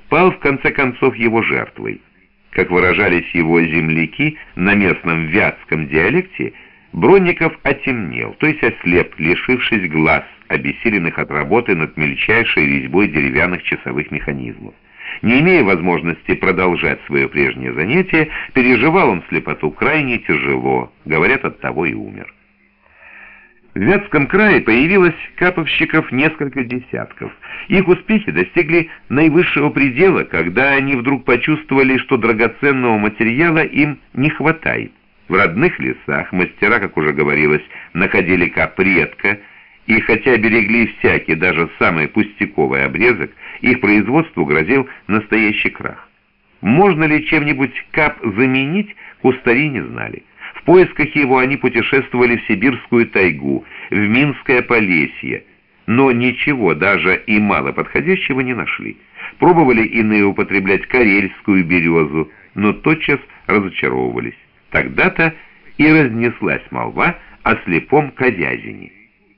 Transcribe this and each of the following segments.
пал в конце концов его жертвой. Как выражались его земляки на местном вятском диалекте, Бронников отемнел, то есть ослеп, лишившись глаз, обессиленных от работы над мельчайшей резьбой деревянных часовых механизмов. Не имея возможности продолжать свое прежнее занятие, переживал он слепоту крайне тяжело, говорят, оттого и умер. В Вятском крае появилось каповщиков несколько десятков. Их успехи достигли наивысшего предела, когда они вдруг почувствовали, что драгоценного материала им не хватает. В родных лесах мастера, как уже говорилось, находили кап редко, и хотя берегли всякий, даже самый пустяковый обрезок, их производству грозил настоящий крах. Можно ли чем-нибудь кап заменить, кустари не знали. В поисках его они путешествовали в Сибирскую тайгу, в Минское Полесье, но ничего, даже и мало подходящего, не нашли. Пробовали иные употреблять карельскую березу, но тотчас разочаровывались. Тогда-то и разнеслась молва о слепом Ковязине.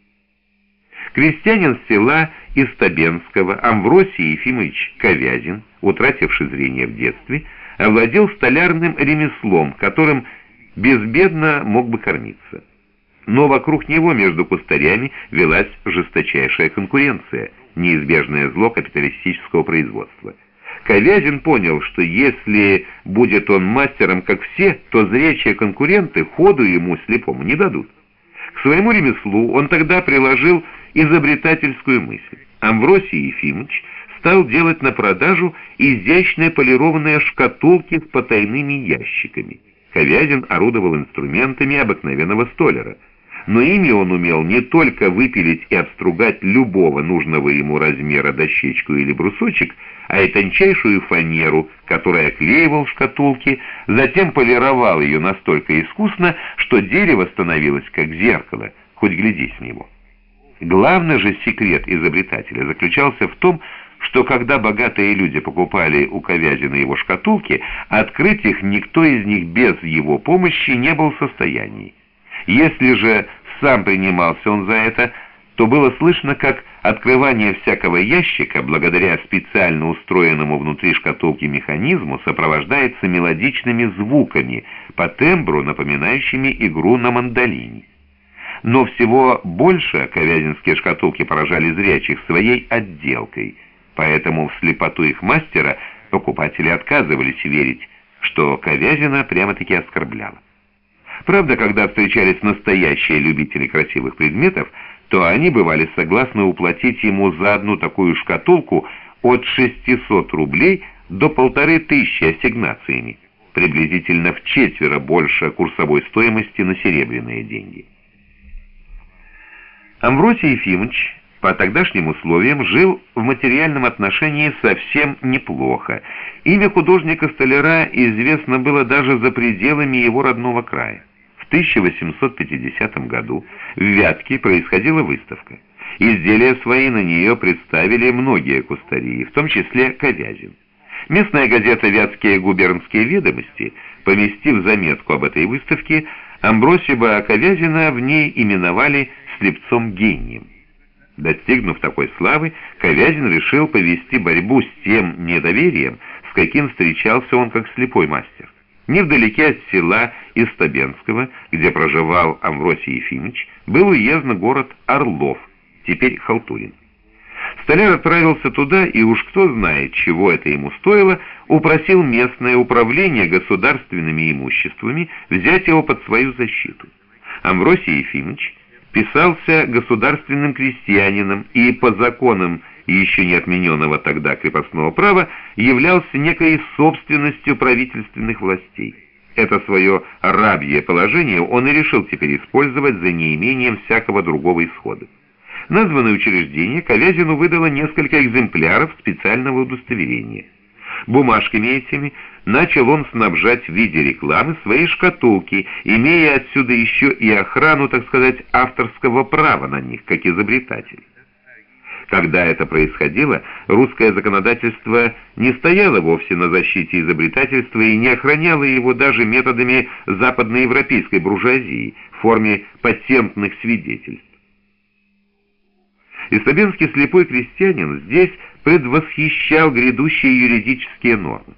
Крестьянин села Истабенского Амвросий Ефимович Ковязин, утративший зрение в детстве, овладел столярным ремеслом, которым безбедно мог бы кормиться. Но вокруг него между кустарями велась жесточайшая конкуренция, неизбежное зло капиталистического производства. Ковязин понял, что если будет он мастером, как все, то зрячие конкуренты ходу ему слепому не дадут. К своему ремеслу он тогда приложил изобретательскую мысль. Амвросий Ефимович стал делать на продажу изящные полированные шкатулки с потайными ящиками. Ковязин орудовал инструментами обыкновенного столяра, но ими он умел не только выпилить и обстругать любого нужного ему размера дощечку или брусочек, а и тончайшую фанеру, которую оклеивал в шкатулке, затем полировал ее настолько искусно, что дерево становилось как зеркало, хоть глядись в него. Главный же секрет изобретателя заключался в том, что когда богатые люди покупали у Ковязина его шкатулки, открыть их никто из них без его помощи не был в состоянии. Если же сам принимался он за это, то было слышно, как открывание всякого ящика, благодаря специально устроенному внутри шкатулки механизму, сопровождается мелодичными звуками, по тембру напоминающими игру на мандолине. Но всего больше ковязинские шкатулки поражали зрячих своей отделкой, поэтому в слепоту их мастера покупатели отказывались верить, что Ковязина прямо-таки оскорбляло. Правда, когда встречались настоящие любители красивых предметов, то они бывали согласны уплатить ему за одну такую шкатулку от 600 рублей до 1500 ассигнациями, приблизительно вчетверо больше курсовой стоимости на серебряные деньги. Амвросий Ефимович по тогдашним условиям жил в материальном отношении совсем неплохо. Имя художника-столяра известно было даже за пределами его родного края. В 1850 году в Вятке происходила выставка. Изделия свои на нее представили многие кустари, в том числе Ковязин. Местная газета «Вятские губернские ведомости», поместив заметку об этой выставке, Амвросия Ковязина в ней именовали слепцом-гением. Достигнув такой славы, Ковязин решил повести борьбу с тем недоверием, с каким встречался он как слепой мастер. Невдалеке от села Истабенского, где проживал Амвросий Ефимович, был уездный город Орлов, теперь Халтурин. Столяр отправился туда, и уж кто знает, чего это ему стоило, упросил местное управление государственными имуществами взять его под свою защиту. Амвросий Ефимович писался государственным крестьянином и по законам еще не отмененного тогда крепостного права являлся некой собственностью правительственных властей. Это свое рабье положение он и решил теперь использовать за неимением всякого другого исхода. Названное учреждение Ковязину выдало несколько экземпляров специального удостоверения. Бумажками этими начал он снабжать в виде рекламы свои шкатулки, имея отсюда еще и охрану, так сказать, авторского права на них, как изобретатель. Когда это происходило, русское законодательство не стояло вовсе на защите изобретательства и не охраняло его даже методами западноевропейской буржуазии в форме патентных свидетельств. Истабенский слепой крестьянин здесь предвосхищал грядущие юридические нормы.